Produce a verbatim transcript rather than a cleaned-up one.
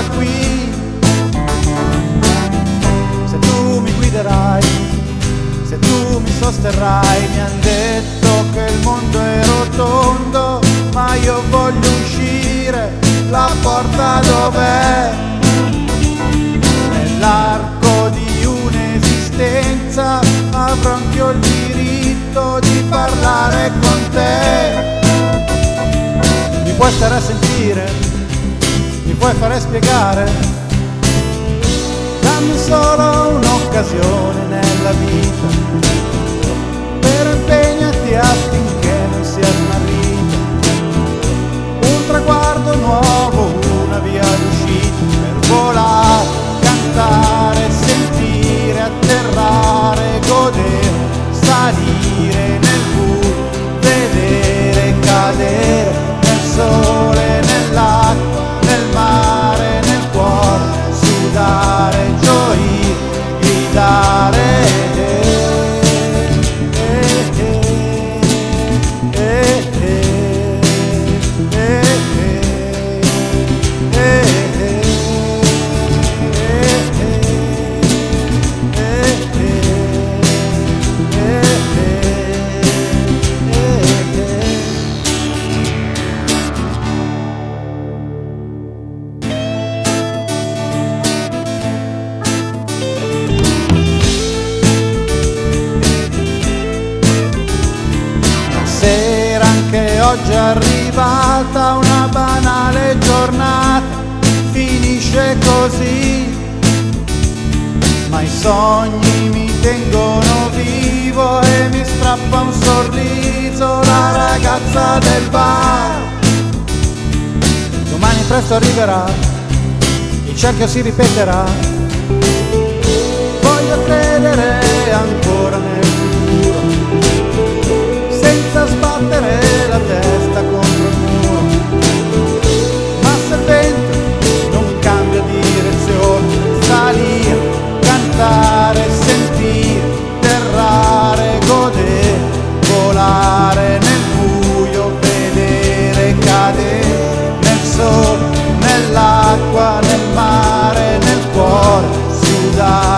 qui. Se tu mi guiderai, se tu mi sosterrai, mi han detto che il mondo è rotondo, ma io voglio uscire, la porta dov'è? Nell'arco di un'esistenza avrò anch'io il diritto di parlare con te. Mi puoi stare a sentire, mi puoi fare spiegare, dammi solo un'occasione nella vita, però impegnati affinché non sia smarrita, un traguardo nuovo, una via d'uscita per volare, cantare, sentire, atterrare, godere, salire nel buio, vedere cadere nel sole, nell'acqua, nel mare, nel cuore, sudare, gioire, gridare. Sera anche oggi è arrivata una banale giornata, finisce così, ma i sogni mi tengono vivo e mi strappa un sorriso la ragazza del bar. Domani presto arriverà, il cerchio si ripeterà, voglio credere ancora nel futuro, senza sbattere la testa contro il muro, ma se il vento non cambia direzione, salire, cantare, sentire, atterrare, godere, volare nel buio, vedere cadere nel sole, nell'acqua, nel mare, nel cuore, sudare.